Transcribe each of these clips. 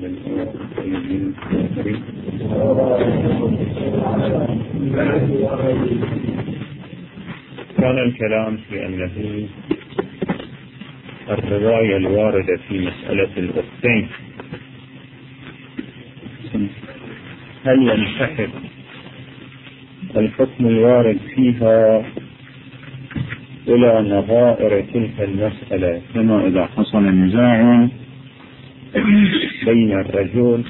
كان الكلام في أنه الرواية الواردة في مسألة الأختين هل ينسحب الحكم الوارد فيها إلى نظائر تلك المسألة، كما إذا حصل نزاع بين الرجل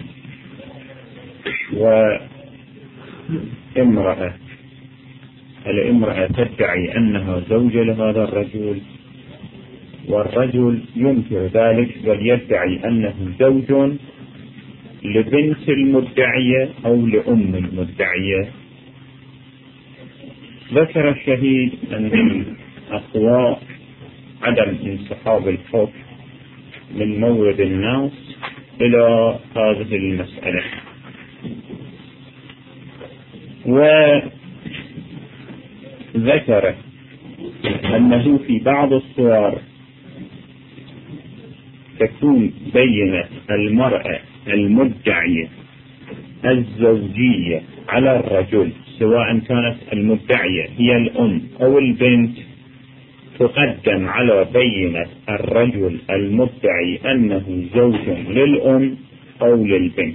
وامرأة، الامرأة تدعي أنها زوجة لهذا الرجل والرجل ينكر ذلك بل يدعي أنه زوج لبنت المدعية أو لأم المدعية. ذكر الشهيد أن أقوى عدم انسحاب الحكم من مورد الناس إلى هذه المسألة، وذكر أنه في بعض الصور تكون بينة المرأة المدعية الزوجية على الرجل، سواء كانت المدعية هي الأم أو البنت، تقدم على بينة الرجل المدعي أنه زوج للأم أو للبنت.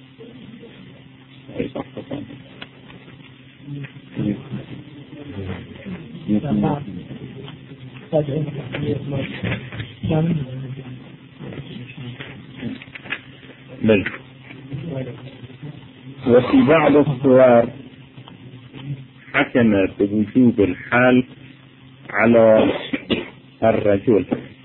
بل وفي بعض الصور حكم بوجوب الحال على الرجل،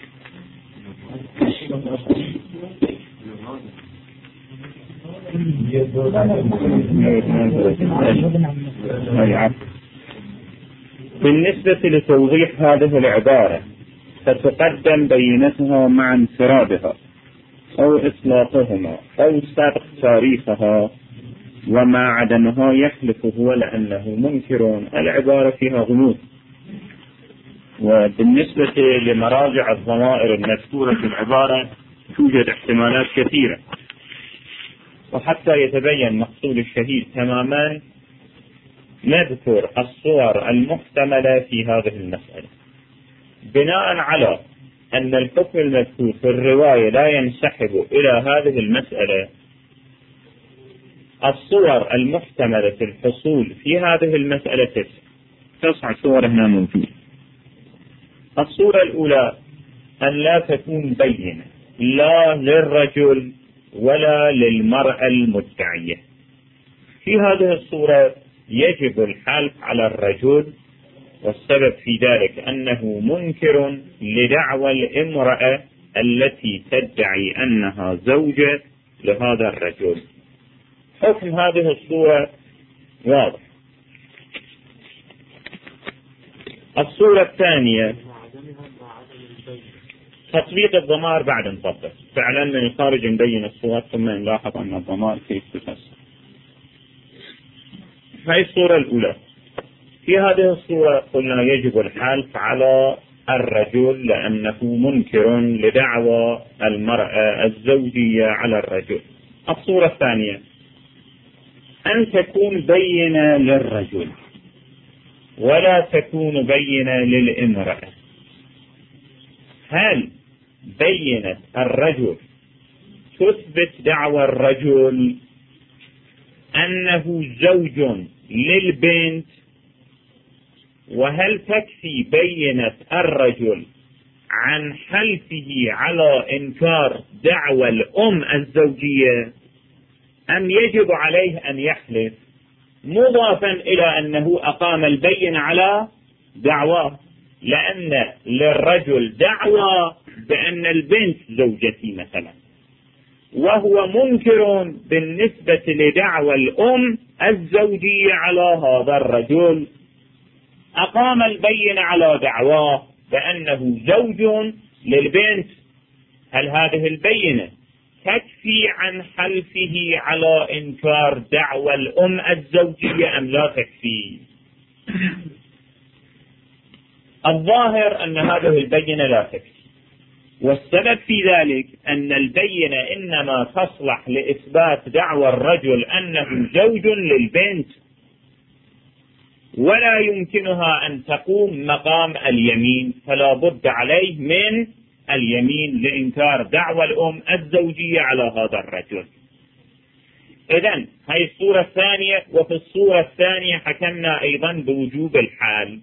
بالنسبة لتوضيح هذه العبارة فتقدم بينتها مع انفرادها أو إطلاقهما أو سبق تاريخها، وما عدمها يحلف هو لأنه منكر. العبارة فيها غموض، وبالنسبة لمراجع الضمائر المذكورة في العبارة توجد احتمالات كثيرة، وحتى يتبين مقصود الشهيد تماما نذكر الصور المحتملة في هذه المسألة بناء على أن الحكم المذكور في الرواية لا ينسحب إلى هذه المسألة. الصور المحتملة في الحصول في هذه المسألة 9 صور هنا موجودة. الصورة الأولى أن لا تكون بينة لا للرجل ولا للمرأة المدعية. في هذه الصورة يجب الحلف على الرجل، والسبب في ذلك أنه منكر لدعوى الامرأة التي تدعي أنها زوجة لهذا الرجل. حكم هذه الصورة واضح. الصورة الثانية تطبيق الضمائر بعد نطبق فعلا من الخارج نبين الصور ثم نلاحظ أن الضمائر كيف تفسر. هذه الصورة الأولى. في هذه الصورة قلنا يجب الحلف على الرجل لأنه منكر لدعوى المرأة الزوجية على الرجل. الصورة الثانية أن تكون بينة للرجل ولا تكون بينة للامرأة. هل بينة الرجل تثبت دعوى الرجل أنه زوج للبنت، وهل تكفي بينة الرجل عن حلفه على إنكار دعوى الأم الزوجية، أم يجب عليه أن يحلف مضافا إلى أنه أقام البينة على دعواه، لأن للرجل دعوى بأن البنت زوجتي مثلا، وهو منكر بالنسبة لدعوى الأم الزوجية على هذا الرجل. أقام البينة على دعواه بأنه زوج للبنت. هل هذه البينة تكفي عن حلفه على إنكار دعوى الأم الزوجية أم لا تكفي؟ الظاهر أن هذه البينة لا تكفي، والسبب في ذلك أن البينة إنما تصلح لإثبات دعوى الرجل أنه زوج للبنت، ولا يمكنها أن تقوم مقام اليمين، فلا بد عليه من اليمين لإنكار دعوى الأم الزوجية على هذا الرجل. إذن هذه الصورة الثانية. وفي الصورة الثانية حكمنا أيضا بوجوب الحال.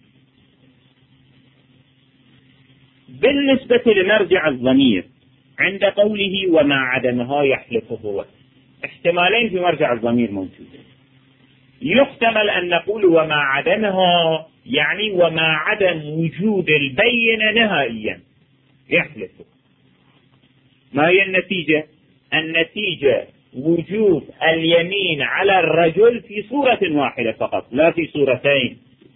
بالنسبة لمرجع الضمير عند قوله وما عدمها يحلف هو، احتمالين في مرجع الضمير موجودين. يحتمل أن نقول وما عدمها يعني وما عدم وجود البينة نهائيا يحلف. ما هي النتيجة؟ النتيجة وجوب اليمين على الرجل في صورة واحدة فقط، لا في صورتين.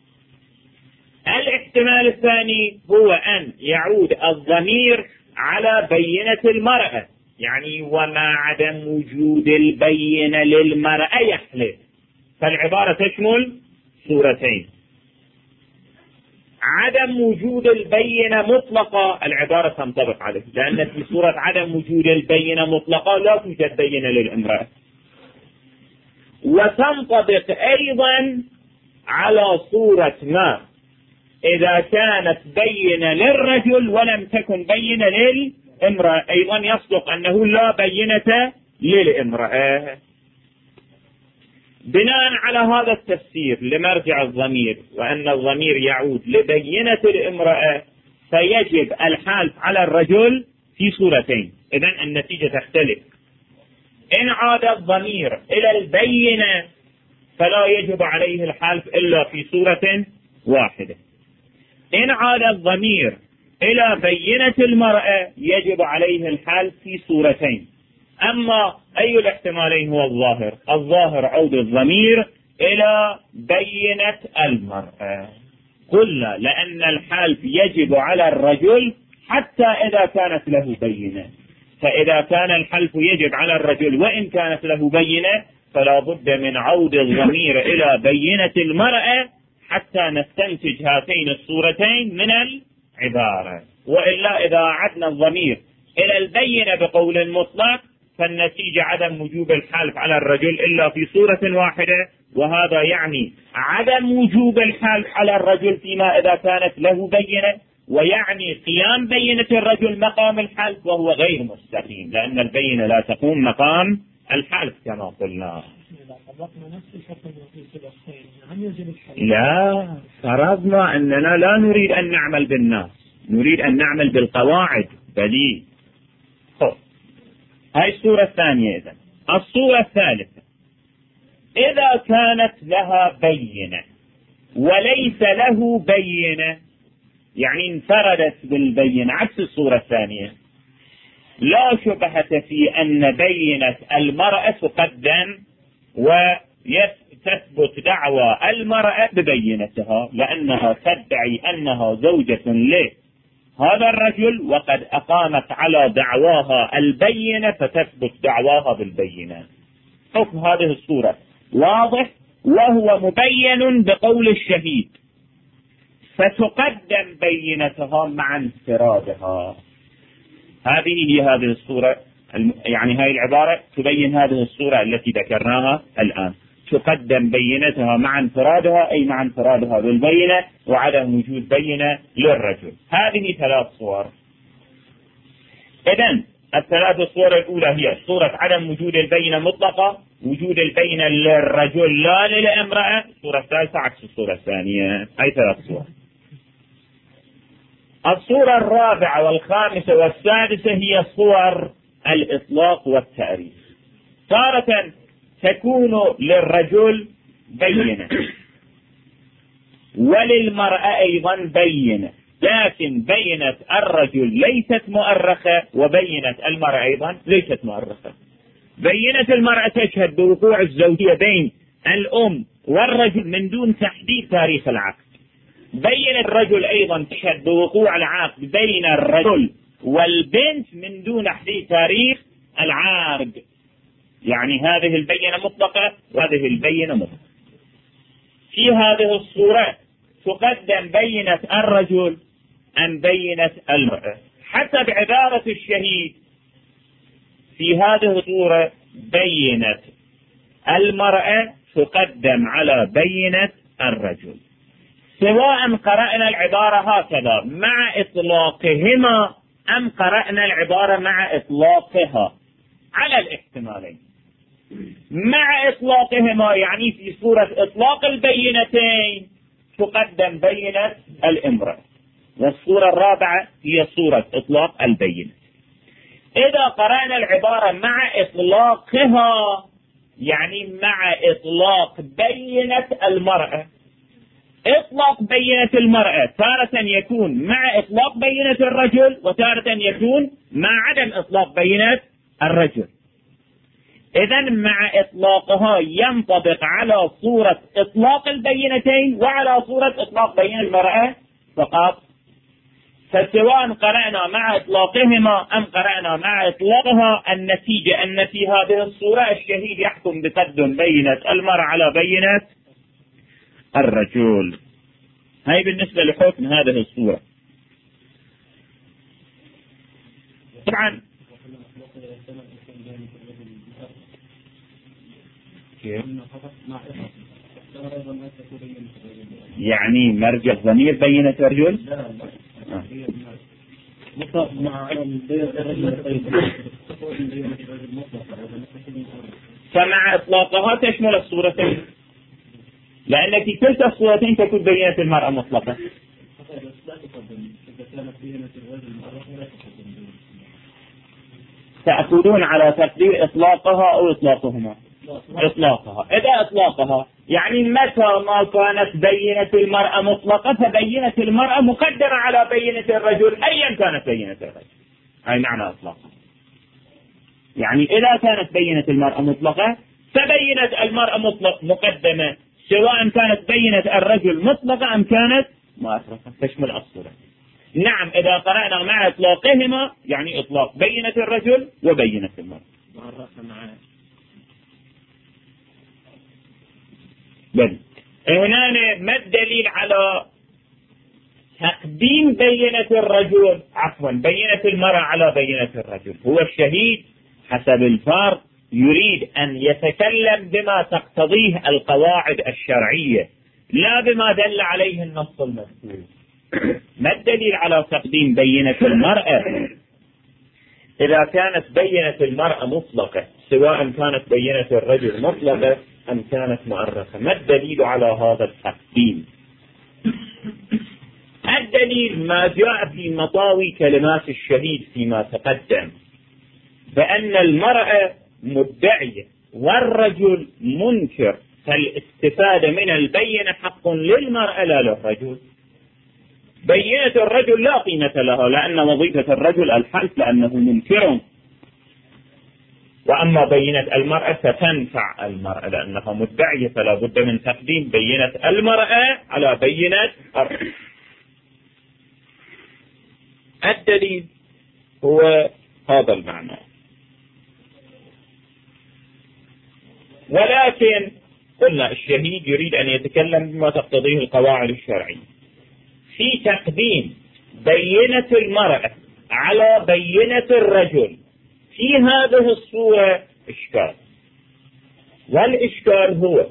الاحتمال الثاني هو أن يعود الضمير على بينة المرأة، يعني وما عدم وجود البينة للمرأة يحلف، فالعبارة تشمل صورتين. عدم وجود البينة مطلقة العبارة تنطبق عليه، لأن في صورة عدم وجود البينة مطلقة لا توجد بينة للامرأة، وتنطبق أيضا على صورة ما إذا كانت بينة للرجل ولم تكن بينة للامرأة، أيضا يصدق أنه لا بينة للامرأة. بناء على هذا التفسير لمرجع الضمير وأن الضمير يعود لبينة الامرأة، فيجب الحالف على الرجل في صورتين. إذن النتيجة تختلف. إن عاد الضمير إلى البينة فلا يجب عليه الحالف إلا في صورة واحدة. إن عاد الضمير إلى بينة المرأة يجب عليه الحالف في صورتين. أما أي الاحتمالين هو الظاهر؟ الظاهر عود الضمير إلى بينة المرأة. قلنا لأن الحالف يجب على الرجل حتى إذا كانت له بينة، فإذا كان الحلف يجب على الرجل وإن كانت له بينة فلا بد من عود الضمير إلى بينة المرأة حتى نستنتج هاتين الصورتين من العبارة. وإلا إذا عدنا الضمير إلى البينة بقول مطلق فالنتيجة عدم وجوب الحلف على الرجل إلا في صورة واحدة، وهذا يعني عدم وجوب الحلف على الرجل فيما إذا كانت له بينة، ويعني قيام بينة الرجل مقام الحلف، وهو غير مستقيم لأن البينة لا تقوم مقام الحلف كما قلنا. لا، فرضنا أننا لا نريد أن نعمل بالناس، نريد أن نعمل بالقواعد بديل. هاي الصورة الثانية. إذن الصورة الثالثة إذا كانت لها بينة وليس له بينة، يعني انفردت بالبينة عكس الصورة الثانية، لا شبهة في أن بينة المرأة تقدم وتثبت دعوى المرأة ببينتها، لأنها تدعي أنها زوجة له هذا الرجل وقد أقامت على دعواها البينة فتثبت دعواها بالبينة. حكم هذه الصورة واضح وهو مبين بقول الشهيد، فتقدم بينتها مع انفرادها. هذه هي هذه الصورة، يعني هذه العبارة تبين هذه الصورة التي ذكرناها الآن، تقدم بينتها مع انفرادها أي مع انفرادها بالبينة وعدم وجود بينة للرجل. هذه ثلاث صور. إذن الثلاث الصور الأولى هي صورة عدم وجود البينة مطلقة، وجود البينة للرجل لا للامرأة. الصورة الثالثة عكس الصورة الثانية. أي ثلاث صور. الصورة الرابعة والخامسة والسادسة هي صور الإطلاق والتعريف. تارة تكون للرجل بينة وللمرأة أيضا بينة، لكن بينة الرجل ليست مؤرخة وبينة المرأة أيضا ليست مؤرخة. بينة المرأة تشهد بوقوع الزوجية بين الأم والرجل من دون تحديد تاريخ العقد. بينة الرجل أيضا تشهد بوقوع العقد بين الرجل والبنت من دون تحديد تاريخ العقد، يعني هذه البينة مطلقة وهذه البينة مطلقة. في هذه الصورة تقدم بينة الرجل أم بينة المرأة؟ حسب عبارة الشهيد في هذه الصورة بينة المرأة تقدم على بينة الرجل، سواء قرأنا العبارة هكذا مع إطلاقهما أم قرأنا العبارة مع إطلاقها، على الاحتمالين. مع إطلاقهما يعني في صورة إطلاق البينتين تقدم بينة الامرأة، والصورة الرابعة هي صورة إطلاق البينة. إذا قرأنا العبارة مع إطلاقها يعني مع إطلاق بينة المرأة، إطلاق بينة المرأة تارة يكون مع إطلاق بينة الرجل، وتارة يكون مع عدم إطلاق بينة الرجل. إذن مع إطلاقها ينطبق على صورة إطلاق البينتين وعلى صورة إطلاق بينة المرأة فقط. فسواء قرأنا مع إطلاقهما أم قرأنا مع إطلاقها، النتيجة أن في هذه الصورة الشهيد يحكم بقدم بينة المرأة على بينة الرجل. هاي بالنسبة لحكم هذه الصورة. طبعا يعني مرجع ضمير بينة الرجل فمع إطلاقها تشمل الصورتين، لأن في كلتا الصورتين تكون بينة المرأة مطلقة. تأخذون على تقدير إطلاقها أو إطلاقهما؟ إطلاقها. إذا إطلاقها يعني متى ما كانت بينة المرأة مطلقة فبينة المرأة مقدمة على بينة الرجل أيا كانت بينة الرجل. هاي معنى إطلاقها. يعني إذا كانت بينة المرأة مطلقة فبينة المرأة مقدمة، سواء كانت بينة الرجل مطلقة أم كانت مؤخرة، تشمل الصورة. نعم إذا قرأنا مع إطلاقهما يعني إطلاق بينة الرجل وبينة المرأة. بل هنا ما الدليل على تقديم بينة الرجل بينة المرأة على بينة الرجل؟ هو الشهيد حسب الفرق يريد أن يتكلم بما تقتضيه القواعد الشرعية لا بما دل عليه النص المذكور. ما الدليل على تقديم بينة المرأة؟ إذا كانت بينة المرأة مطلقة سواء كانت بينة الرجل مطلقة أم كانت مؤرخة، ما الدليل على هذا التقديم؟ الدليل ما جاء في مطاوي كلمات الشهيد فيما تقدم، فأن المرأة مدعية والرجل منكر، فالاستفادة من البينة حق للمرأة لا للرجل. بينة الرجل لا قيمة لها لأن وظيفة الرجل الحلف لأنه منكر، وأما بينة المرأة فتنفع المرأة لأنها مدعية، فلا بد من تقديم بينة المرأة على بينة الرجل. الدليل هو هذا المعنى. ولكن قلنا الشهيد يريد أن يتكلم بما تقتضيه القواعد الشرعية. في تقديم بينة المرأة على بينة الرجل في هذه الصورة إشكال، والإشكال هو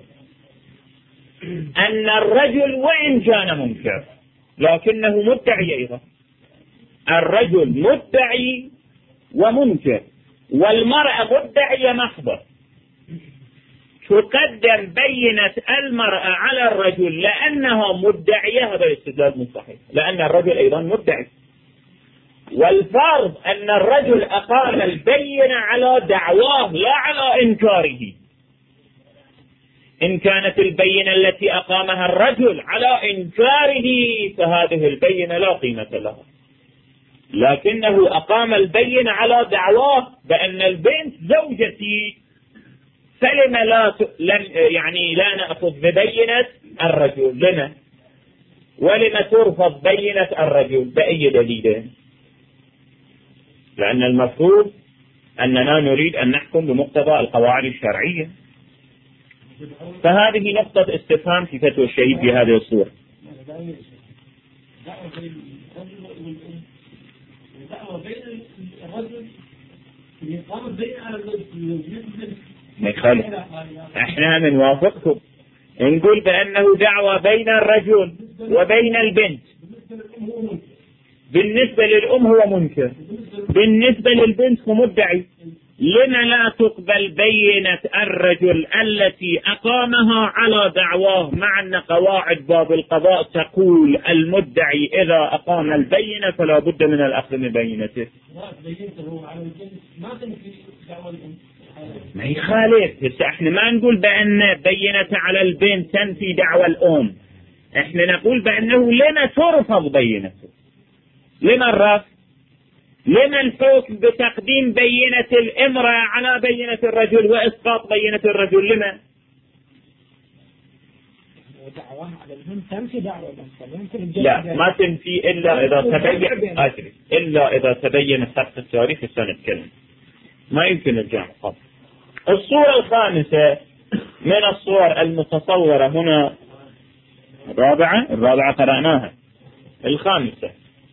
أن الرجل وإن كان منكر لكنه مدعي أيضا. الرجل مدعي ومنكر والمرأة مدعية محضة، تقدم بينة المرأة على الرجل لأنها مدعية. هذا الاستدلال مو صحيح لأن الرجل أيضا مدعي، والفرض أن الرجل أقام البينة على دعواه لا على إنكاره. إن كانت البينة التي أقامها الرجل على إنكاره فهذه البينة لا قيمة لها، لكنه أقام البينة على دعواه بأن البنت زوجتي، فلما لا نأخذ ببينة الرجل لنا، ولما ترفض بينة الرجل بأي دليل؟ لأن المفروض أننا نريد أن نحكم بمقتضى القواعد الشرعية. فهذه نقطة استفهام في فتوى الشهيد في هذه الصورة. دعوة بين الرجل ما يخالف. احنا بنوافقكم نقول بأنه دعوة بين الرجل وبين البنت. بالنسبة للأم هو منكر، بالنسبة للبنت هو مدعي. لما لا تقبل بينة الرجل التي أقامها على دعواه، مع أن قواعد باب القضاء تقول المدعي إذا أقام البينة فلا بد من الأخذ من بينته. ما يخالف. بس احنا ما نقول بأن بينة على البنت تنفي دعوى الأم، احنا نقول بأنه لما ترفض بينته. لما الرفض؟ لما الحكم بتقديم بينة الامرأة على بينة الرجل وإسقاط بينة الرجل؟ لما؟ لا، ما تنفي إلا إذا تبين سقط التاريخ السنة كلمة. ما يمكن الجمع خاص. الصورة الخامسة من الصور المتصورة هنا، الرابعة قرأناها. الخامسة: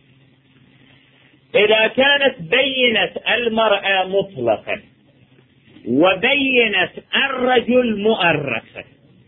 إذا كانت بينة المرأة مطلقة وبينة الرجل مؤرخة.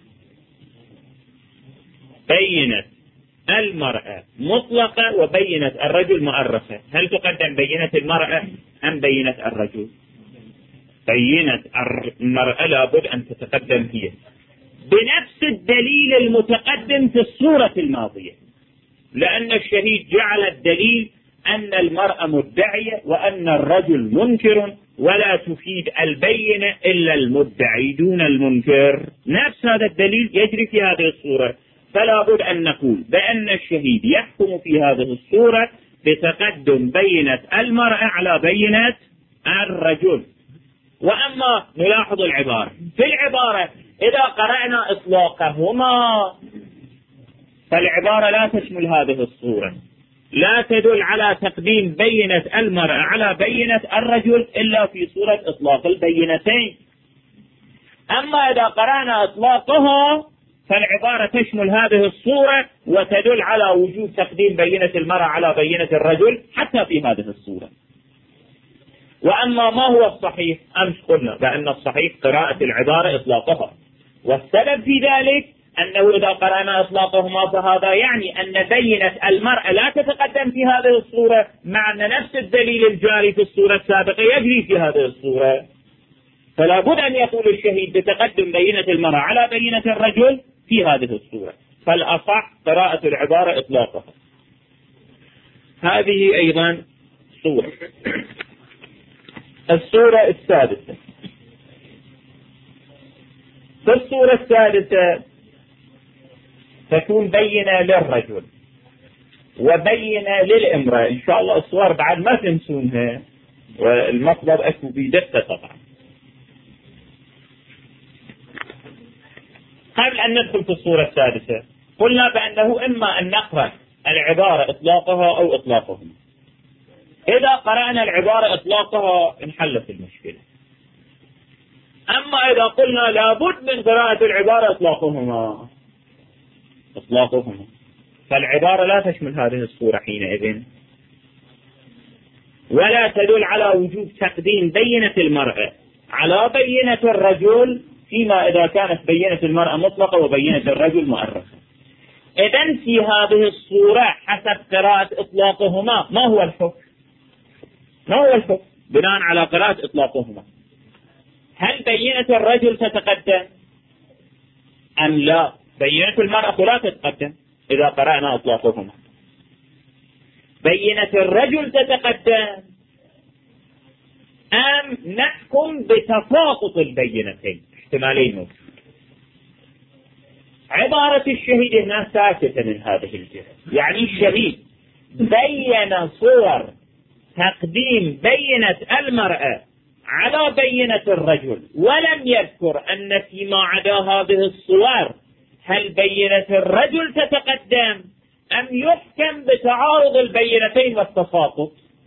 بينة المرأة مطلقة وبينة الرجل مؤرخة، هل تقدم بينة المرأة أم بينة الرجل؟ بينة المرأة لابد أن تتقدم هي بنفس الدليل المتقدم في الصورة الماضية، لأن الشهيد جعل الدليل أن المرأة مدعية وأن الرجل منكر، ولا تفيد البينة إلا المدعي دون المنكر. نفس هذا الدليل يجري في هذه الصورة، فلا بد أن نقول بأن الشهيد يحكم في هذه الصورة بتقدم بينة المرأة على بينة الرجل. وأما نلاحظ العبارة، في العبارة إذا قرأنا إطلاقهما فالعبارة لا تشمل هذه الصورة، لا تدل على تقديم بينة المرأة على بينة الرجل إلا في صورة إطلاق البينتين. أما إذا قرأنا إطلاقها فالعبارة تشمل هذه الصورة وتدل على وجود تقديم بينة المرأة على بينة الرجل حتى في هذه الصورة. وأما ما هو الصحيح؟ أمس قلنا بأن الصحيح قراءة العبارة إطلاقها، والسبب في ذلك أنه إذا قرأنا إطلاقهما فهذا يعني أن بينة المرأة لا تتقدم في هذه الصورة، مع أن نفس الدليل الجاري في الصورة السابقة يجري في هذه الصورة. فلا بد أن يقول الشهيد بتقدم بينة المرأة على بينة الرجل في هذه الصورة، فالأصح قراءة العبارة إطلاقها. هذه أيضا صورة. الصورة السادسة: في الصورة السادسة تكون بينة للرجل وبينة للامرأة. إن شاء الله الصور بعد ما تنسونها، والمطلب أكو بدقة طبعا. قبل أن ندخل في الصورة السادسة قلنا بأنه إما أن نقرأ العبارة إطلاقها أو إطلاقهما. إذا قرأنا العبارة إطلاقها انحلت المشكلة. أما إذا قلنا لابد من قراءة العبارة إطلاقهما فالعبارة لا تشمل هذه الصورة حينئذ، ولا تدل على وجود تقديم بينة المرأة على بينة الرجل فيما إذا كانت بينة المرأة مطلقة وبينة الرجل مؤرخة. إذن في هذه الصورة حسب قراءة إطلاقهما ما هو الحكم بناء على قراءة إطلاقهما؟ هل بينة الرجل تتقدم أم لا؟ بينة المرأة لا تتقدم إذا قرأنا إطلاقهما. بينة الرجل تتقدم أم نحكم بتساقط البينتين؟ احتمالين موجود. عبارة الشهيد هنا ساكتة من هذه الجهة، يعني الشهيد بين صور تقديم بينة المرأة على بينة الرجل، ولم يذكر أن فيما عدا هذه الصور هل بينة الرجل تتقدم أم يحكم بتعارض البينتين والتساقط.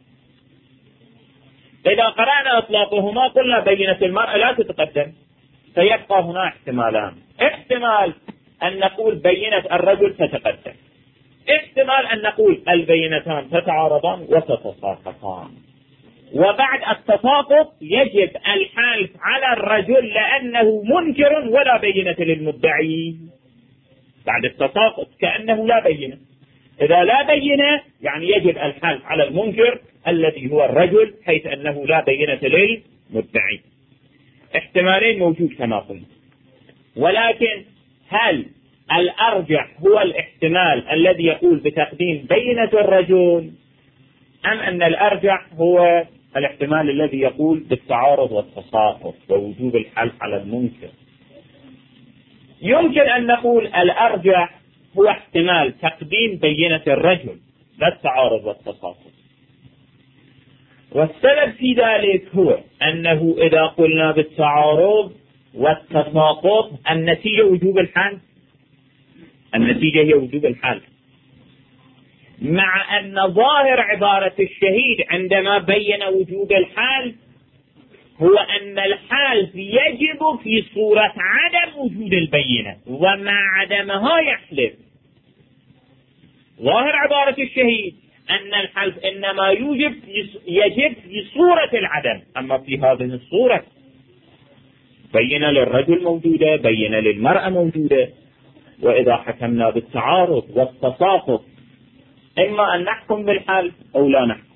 إذا قرأنا إطلاقهما قلنا بينة المرأة لا تتقدم، فيبقى هنا احتمالان: احتمال أن نقول بينة الرجل تتقدم، احتمال أن نقول البينتان تتعارضان وتتساقطان. وبعد التساقط يجب الحلف على الرجل لأنه منكر ولا بينة للمدعي. بعد التساقط كأنه لا بينة. إذا لا بينة يعني يجب الحلف على المنكر الذي هو الرجل، حيث أنه لا بينة للمدعي. احتمالين موجود كما قلنا، ولكن هل الأرجح هو الاحتمال الذي يقول بتقديم بينة الرجل، أم أن الأرجح هو الاحتمال الذي يقول بالتعارض والتساقط ووجوب الحلف على المنكر؟ يمكن أن نقول الأرجح هو احتمال تقديم بينة الرجل لا التعارض والتساقط. والسبب في ذلك هو أنه إذا قلنا بالتعارض والتساقط النتيجة وجوب الحلف، النتيجة هي وجوب الحلف، مع أن ظاهر عبارة الشهيد عندما بين وجوب الحلف هو أن الحلف يجب في صورة عدم وجود البينة، ومع عدمها يحلف. ظاهر عبارة الشهيد أن الحلف إنما يجب في صورة العدم، أما في هذه الصورة بينة للرجل موجودة، بينة للمرأة موجودة. وإذا حكمنا بالتعارض والتساقط إما أن نحكم بالحلف أو لا نحكم.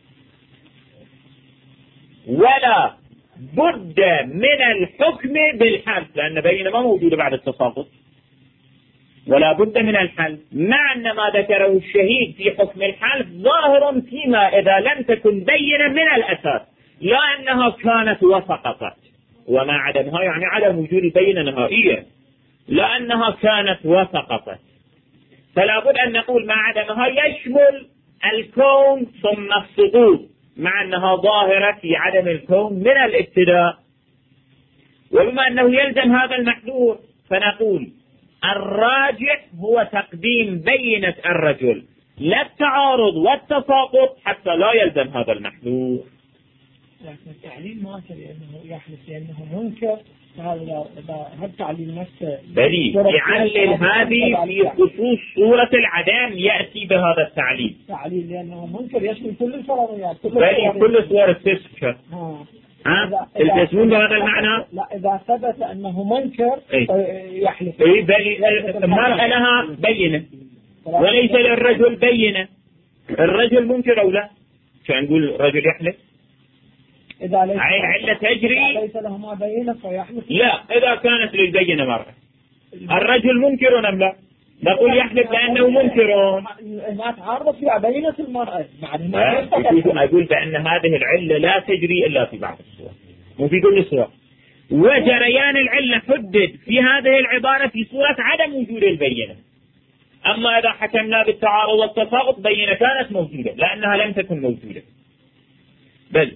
ولا بد من الحكم بالحلف لأن بينة ما موجودة بعد التساقط، ولا بد من الحلف، مع أن ما ذكره الشهيد في حكم الحلف ظاهر فيما إذا لم تكن بينة من الأساس، لا أنها كانت وسقطت، وما عدمها يعني عدم وجود البينة نهائيا، لأنها كانت وسقطت. فلا بد أن نقول مع عدمها يشمل الكون ثم السقوط، مع أنها ظاهرة في عدم الكون من الابتداء. وبما أنه يلزم هذا المحذور فنقول الراجح هو تقديم بينة الرجل لا التعارض والتساقط حتى لا يلزم هذا المحذور. لكن التعليل ما لأنه يحلف لأنه منكر، هذا التعليل نفسه بلي يعلل هذه في خصوص صورة العدم يأتي بهذا التعليل. تعليل لأنه منكر يشمل كل الفرضيات، بلي كل صور التسكة. التسمون بهذا المعنى؟ لا، إذا ثبت أنه منكر يحلف. بلي المرأة لها بينة وليس للرجل بينة. الرجل منكر أو لا؟ شو نقول الرجل يحلف؟ إذا ليس علة تجري ليس له ما بينة فيحلف. لا، إذا كانت للبينة مرة الرجل منكر أم لا؟ نقول يحلف لأنه منكر. ما تعرض في بينة المرأة أقول بأن هذه العلة لا تجري إلا في بعض الصور مو في كل الصور. وجريان العلة حدد في هذه العبارة في صورة عدم وجود البينة. أما إذا حكمنا بالتعارض والتساقط بينة كانت موجودة لأنها لم تكن موجودة. بل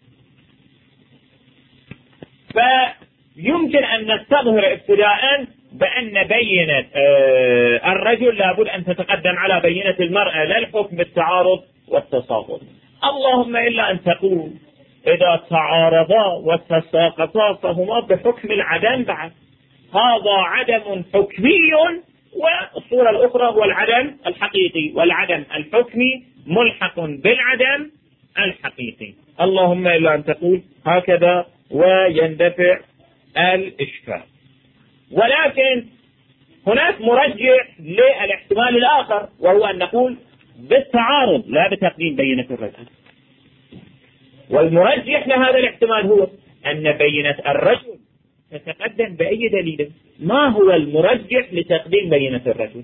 فيمكن أن نستظهر ابتداء بأن بينة الرجل لابد أن تتقدم على بينة المرأة لا الحكم بالتعارض والتساقط. اللهم إلا أن تقول إذا تعارضا وتساقطا فهما بحكم العدم بعد، هذا عدم حكمي، والصورة الأخرى هو العدم الحقيقي، والعدم الحكمي ملحق بالعدم الحقيقي. اللهم إلا أن تقول هكذا ويندفع الإشكال. ولكن هناك مرجح للاحتمال الآخر، وهو أن نقول بالتعارض لا بتقديم بينة الرجل. والمرجح لهذا الاحتمال هو أن بينة الرجل تتقدم بأي دليل. ما هو المرجح لتقديم بينة الرجل؟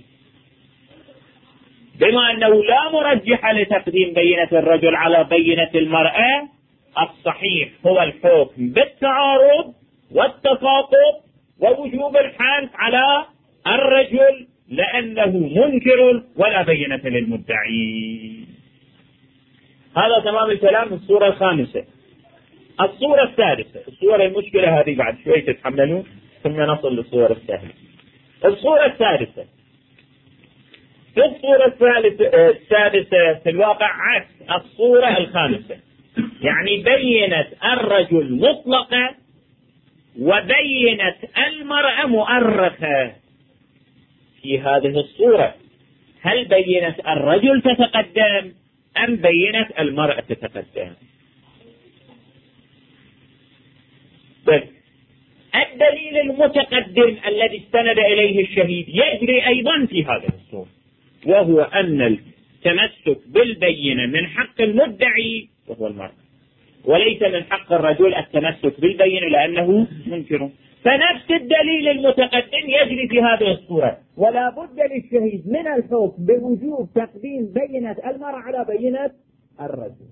بما أنه لا مرجح لتقديم بينة الرجل على بينة المرأة، الصحيح هو الحكم بالتعارض والتساقط ووجوب الحلف على الرجل لأنه منكر ولا بينة للمدعي. هذا تمام الكلام. الصورة الخامسة. الصورة السادسة، الصورة المشكلة هذه بعد شوي تتحملون ثم نصل للصورة السهلة. الصورة السادسة. في الصورة السادسة في الواقع عكس الصورة الخامسة، يعني بينة الرجل مطلقة وبينة المرأة مؤرخة. في هذه الصورة هل بينة الرجل تتقدم أم بينة المرأة تتقدم؟ بل الدليل المتقدم الذي استند إليه الشهيد يجري أيضا في هذا الصورة، وهو أن التمسك بالبينة من حق المدعي وهو المرأة، وليس من حق الرجل التمسك بالبينة لأنه منكر. فنفس الدليل المتقدم يجري في هذه الصورة، ولا بد للشهيد من الحكم بوجوب تقديم بينة المرأة على بينة الرجل،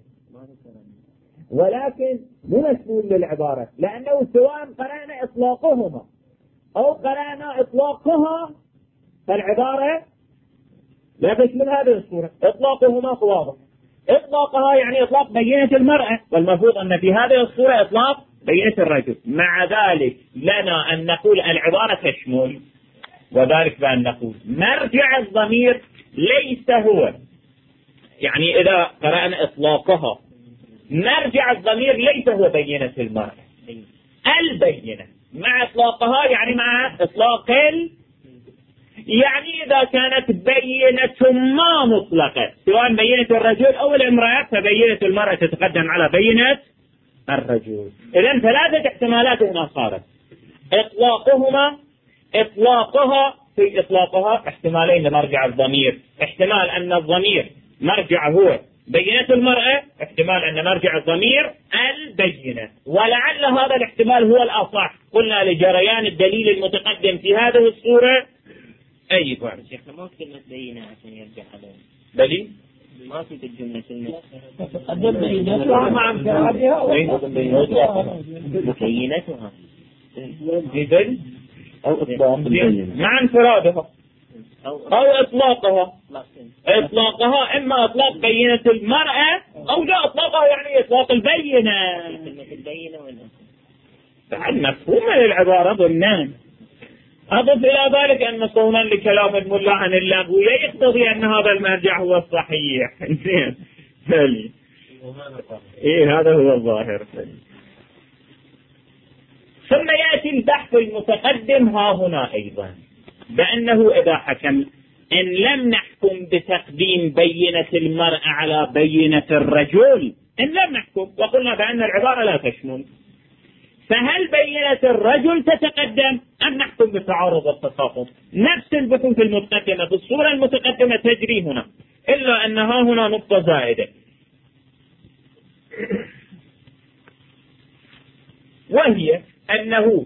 ولكن مو مسؤول للعبارة، لأنه سواء قرأنا إطلاقهما أو قرأنا إطلاقها فالعبارة لا تشمل هذه الصورة. إطلاقهما واضح، إطلاقها يعني إطلاق بينة المرأة، والمفروض أن في هذه الصورة إطلاق بينة الرجل. مع ذلك لنا أن نقول العبارة تشمل، وذلك بأن نقول مرجع الضمير ليس هو، يعني إذا قرأنا إطلاقها مرجع الضمير ليس هو بينة المرأة، البينة مع إطلاقها يعني مع إطلاق يعني إذا كانت بينة ما مطلقة سواء بينة الرجل أو الامرأة فبينة المرأة تتقدم على بينة الرجل. إذن ثلاثة احتمالات هنا صارت: إطلاقهما، إطلاقها، في إطلاقها احتمالين لمرجع الضمير، احتمال أن الضمير مرجع هو بينة المرأة، احتمال أن مرجع الضمير البينة، ولعل هذا الاحتمال هو الأصح. قلنا لجريان الدليل المتقدم في هذه الصورة أي بعد شيخنا ما كلمة بينة عشان يرجع عليه دليل ما في الجملة كلمة بينتها إذن أو إطلاق مع انفرادها أو إطلاقها. إطلاقها إما إطلاق بينة المرأة أو لا إطلاقها يعني إطلاق البينة. فعل مفهوم للعبارة ضمنان. أضف إلى ذلك أن صونا لكلام الملا عن اللغو يقتضي أن هذا المرجع هو الصحيح. إيه هذا هو الظاهر. ثم يأتي البحث المتقدم ها هنا أيضا بأنه إذا حكم إن لم نحكم بتقديم بينة المرأة على بينة الرجل، إن لم نحكم وقلنا بأن العبارة لا تشمل، فهل بينة الرجل تتقدم أم نحكم بالتعارض والتساقط؟ نفس البحوث المتقدمة في الصورة المتقدمة تجري هنا، إلا أنها هنا نقطة زائدة، وهي أنه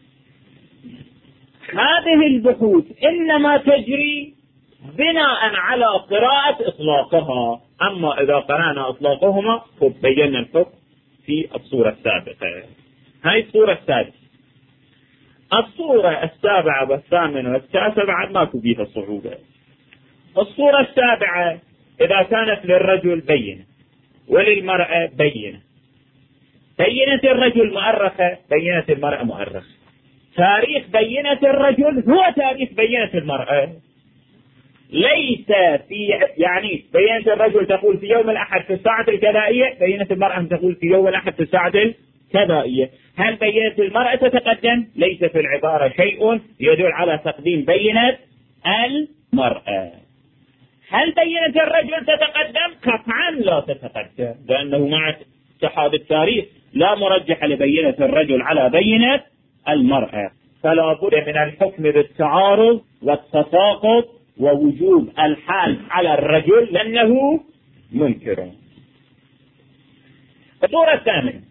هذه البحوث إنما تجري بناء على قراءة إطلاقها. أما إذا قرأنا إطلاقهما فبينا الحكم في الصورة السابقة. هاي الصورة السادسة. الصورة السابعة والثامنة والتاسعة بعد ماكو فيها صعوبة. الصورة السابعة إذا كانت للرجل بينة وللمرأة بينة، بينة الرجل مؤرخة، بينة المرأة مؤرخة، تاريخ بينة الرجل هو تاريخ بينة المرأة، ليس في يعني بينة الرجل تقول في يوم الأحد في الساعة الكذائية، بينة المرأة تقول في يوم الأحد في الساعة الكذائية. هل بينة المرأة تتقدم؟ ليس في العبارة شيء يدل على تقديم بينة المرأة. هل بينة الرجل تتقدم؟ قطعا لا تتقدم، لأنه مع اتحاد التاريخ لا مرجح لبينة الرجل على بينة المرأة، فلا بد من الحكم بالتعارض والتساقط ووجوب الحال على الرجل لأنه منكر. الصورة الثامنة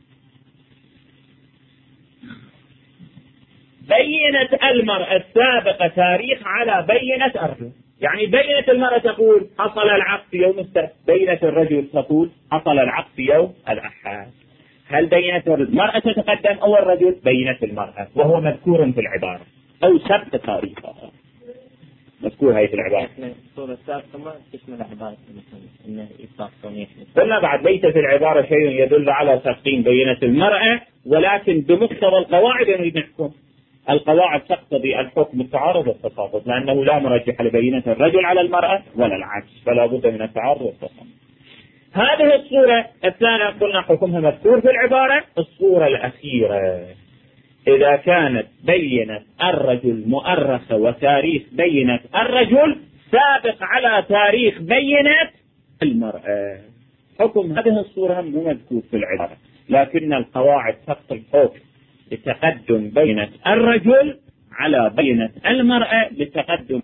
بينة المرأة السابقة تاريخ على بينة الرجل، يعني بينة المرأة تقول حصل العقد في يوم السبت، بينة الرجل تقول حصل العقد في يوم الأحد. هل بينة المرأة تتقدم أو الرجل؟ بينة المرأة، وهو مذكور في العبارة أو سبق تاريخها مذكور هاي في العبارة. الصورة السابقة ما تشمل عبارة إنه إطلاق صنيع. قلنا بعد ليس في العبارة شيء يدل على تقديم بينة المرأة، ولكن بمقتضى القواعد نريد نحكم. القواعد تقتضي الحكم بالتعارض والتساقط، لأنه لا مرجح لبينة الرجل على المرأة ولا العكس، فلا بد من التعارض والتساقط. هذه الصورة الثانية قلنا حكمها مذكور في العبارة. الصورة الأخيرة إذا كانت بينة الرجل مؤرخة وتاريخ بينة الرجل سابق على تاريخ بينة المرأة، حكم هذه الصورة مو مذكور في العبارة، لكن القواعد تقتضي الحكم لتقدم بينة الرجل على بينة المرأة لتقدم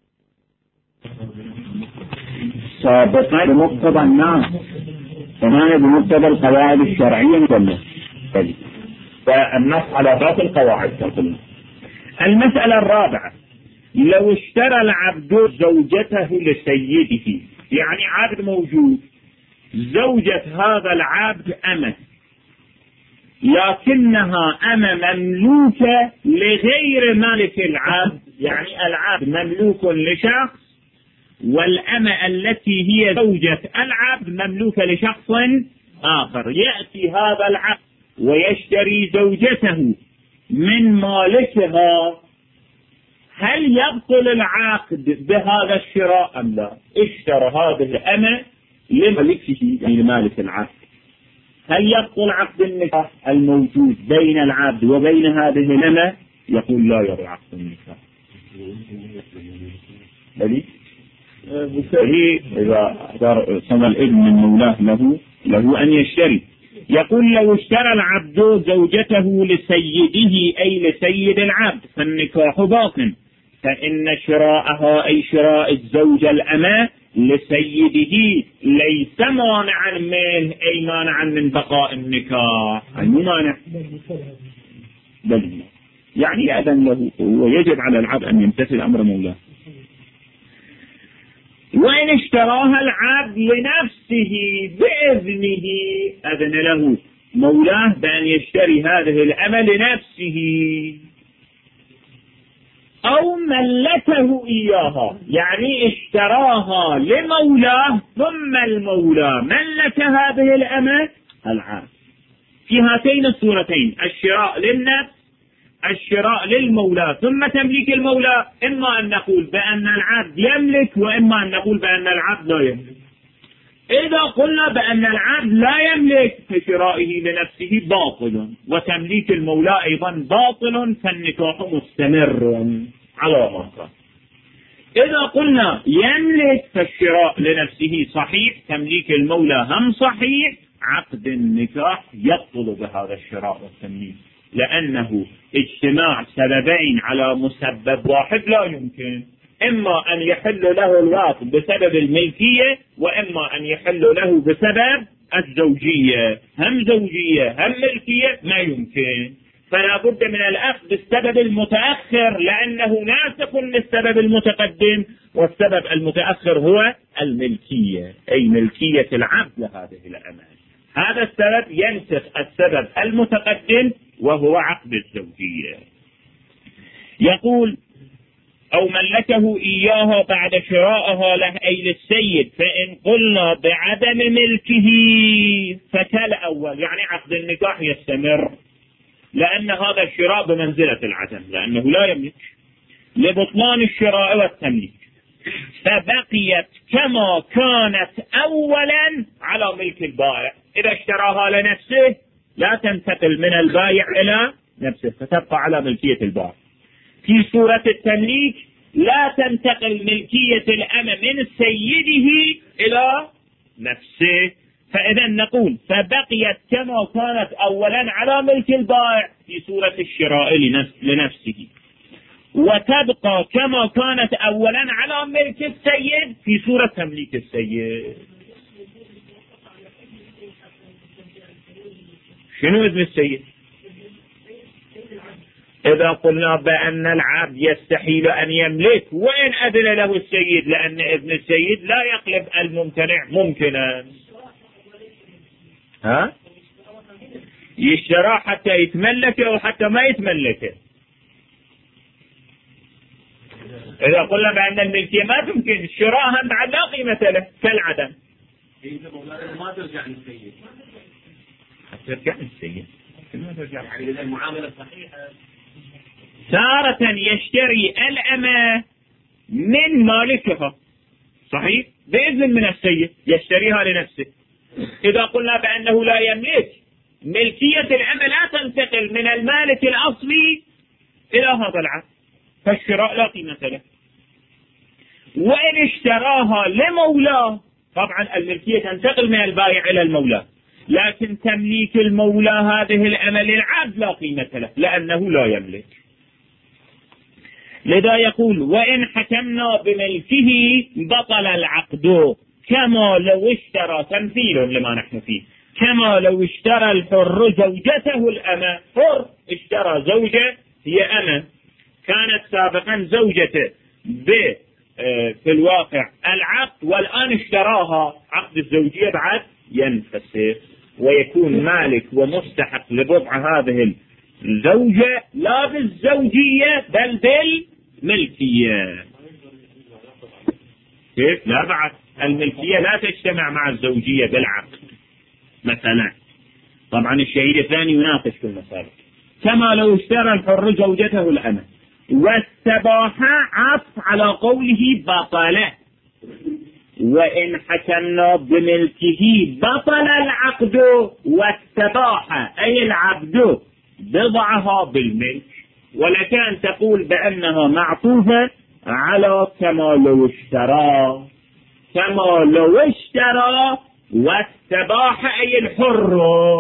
سابقا بمقتضى الناس كمان بمقتضى القواعد الشرعية كلها. فالنص على ذات القواعد تقول. المسألة الرابعة: لو اشترى العبد زوجته لسيده، يعني عبد موجود، زوجة هذا العبد أمة، لكنها أمة مملوكة لغير مالك العبد، يعني العبد مملوك لشخص والأمة التي هي زوجة العبد مملوكة لشخص آخر. يأتي هذا العبد ويشتري زوجته من مالكها، هل يبطل العقد بهذا الشراء أم لا؟ اشترى هذه الأمة لمالكه، يعني لمالك العبد، هل يبطل عقد النكاح الموجود بين العبد وبين هذه الأمة؟ يقول لا يبطل عقد النكاح. إذا صنع الابن من مولاه له أن يشتري. يقول لو اشترى العبد زوجته لسيده أي لسيد العبد فالنكاح باطل، فإن شراءها أي شراء الزوجة الأمة لسيده ليس مانعا منه، أي مانعا من بقاء النكاح، أي مو مانع، بل يعني يأذن له، ويجب على العبد أن يمتثل أمر مولاه. وإن اشتراها العبد لنفسه بإذنه، أذن له مولاه بأن يشتري هذه الأمة لنفسه، أو ملكه إياها، يعني اشتراها لمولاه ثم المولى ملك هذه الأمة العبد. في هاتين الصورتين، الشراء للنفس، الشراء للمولى ثم تمليك المولى، إما أن نقول بأن العبد يملك وإما أن نقول بأن العبد لا يملك. إذا قلنا بأن العبد لا يملك فشرائه لنفسه باطل وتمليك المولى أيضا باطل، فالنكاح مستمر على ما كان. إذا قلنا يملك فالشراء لنفسه صحيح، تمليك المولى هم صحيح، عقد النكاح يبطل بهذا الشراء والتمليك، لأنه اجتماع سببين على مسبب واحد لا يمكن، إما أن يحل له الوقت بسبب الملكية وإما أن يحل له بسبب الزوجية، هم زوجية هم ملكية ما يمكن، فلا بد من الأخذ بالسبب المتأخر لأنه ناسخ للسبب المتقدم، والسبب المتأخر هو الملكية، أي ملكية العبد لهذه الأمانة. هذا السبب ينسخ السبب المتقدم وهو عقد الزوجية. يقول أو ملكه إياها بعد شرائها له أي للسيد، فإن قلنا بعدم ملكه فكالأول، يعني عقد النكاح يستمر لأن هذا الشراء بمنزلة العدم، لأنه لا يملك لبطلان الشراء والتمليك، فبقيت كما كانت أولا على ملك البائع. إذا اشتراها لنفسه لا تنتقل من البائع إلى نفسه فتبقى على ملكية البائع. في صورة التمليك لا تنتقل ملكية الأمة من سيده إلى نفسه، فإذا نقول فبقيت كما كانت أولا على ملك البائع في صورة الشراء لنفسه، وتبقى كما كانت أولا على ملك السيد في صورة تمليك السيد. شنو إذن السيد؟ إذا قلنا بأن العبد يستحيل أن يملك وإن أذن له السيد، لأن إذن السيد لا يقلب الممتنع ممكنا. يشترى حتى يتملك أو حتى ما يتملك. إذا قلنا بأن الملكية ما تمكن، الشراء هم بعد لا قيمة له كالعدم. ما ترجع للسيد، ترجع للسيد، ما ترجع يعني المعاملة صحيحة. تارة يشتري الأمة من مالكها صحيح بإذن من السيد يشتريها لنفسه. إذا قلنا بأنه لا يملك، ملكية الأمة لا تنتقل من المالك الأصلي إلى هذا العبد، فالشراء لا قيمة له. وإن اشتراها لمولاه طبعا الملكية تنتقل من البائع إلى المولى، لكن تمليك المولى هذه الأمة للعبد لا قيمة له لأنه لا يملك. لذا يقول وإن حكمنا بملكه بطل العقد كما لو اشترى، تمثيل لما نحن فيه، كما لو اشترى الحر زوجته الأمة. حر اشترى زوجة هي أمة كانت سابقا زوجته في الواقع العقد، والآن اشتراها، عقد الزوجية بعد ينفسخ ويكون مالك ومستحق لبضع هذه الزوجة لا بالزوجية بل بالملكية. كيف؟ لا، بعد الملكية لا تجتمع مع الزوجية بالعقد مثلا. طبعا الشهيد الثاني يناقش في المسألة. كما لو اشترى الحر زوجته الأمة واستباح، عطف على قوله بطله. وإن حكمنا بملكه بطل العقد واستباح، أي العبد بضعها بالملك، ولكن تقول بأنها معطوفة على كما لو اشترى. كما لو اشترى واستباح أي الحر،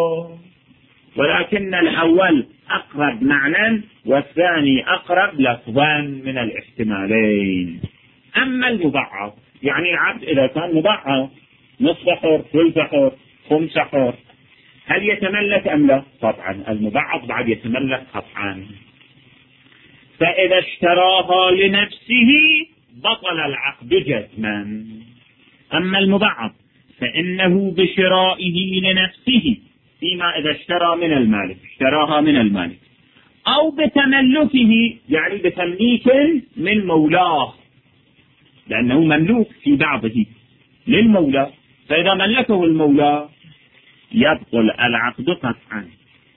ولكن الأول أقرب معنى والثاني أقرب لفظا من الاحتمالين. أما المضاعف يعني العبد إذا كان مضاعف نصف حر، ثلث حر، خمس حر، هل يتملك أم لا؟ طبعا المضاعف بعد يتملك قطعا. فإذا اشتراها لنفسه بطل العقد جزما. أما المضاعف فإنه بشرائه لنفسه فيما إذا اشترى من المالك، اشتراها من المالك، أو بتملكه يعني بتمليك من مولاه، لأنه مملوك في بعضه للمولى، فإذا ملكه المولى يبطل العقد قطعا،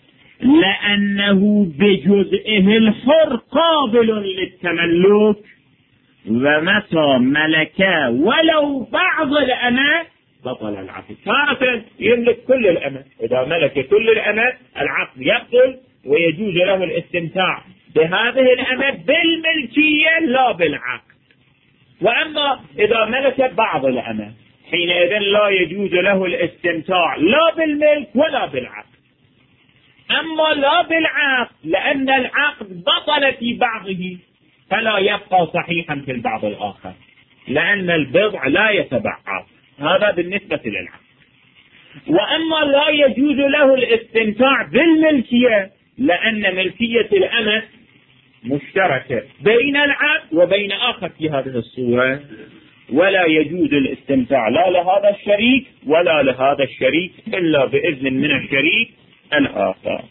لأنه بجزئه الحر قابل للتملك، ومتى ملك ولو بعض الأمة بطل العقد. تارة يملك كل الأمة، إذا ملك كل الأمة العقد يبطل ويجوز له الاستمتاع بهذه الأمة بالملكية لا بالعقد. وأما إذا ملك بعض الأمة حينئذ لا يجوز له الاستمتاع لا بالملك ولا بالعقد. أما لا بالعقد لأن العقد بطل في بعضه فلا يبقى صحيحا في البعض الآخر، لأن البضع لا يتبعض. هذا بالنسبة للعقد. وأما لا يجوز له الاستمتاع بالملكية لأن ملكية الأمة مشتركة بين العبد وبين آخر في هذه الصورة، ولا يجوز الاستمتاع لا لهذا الشريك ولا لهذا الشريك إلا بإذن من الشريك الآخر.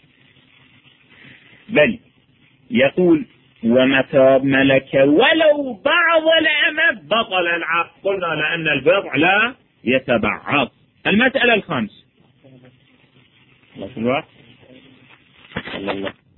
بل يقول ومتى ملك ولو بعض الأمة بطل العقد. قلنا لأن البضع لا يتبعض. المسألة الخامسة. الله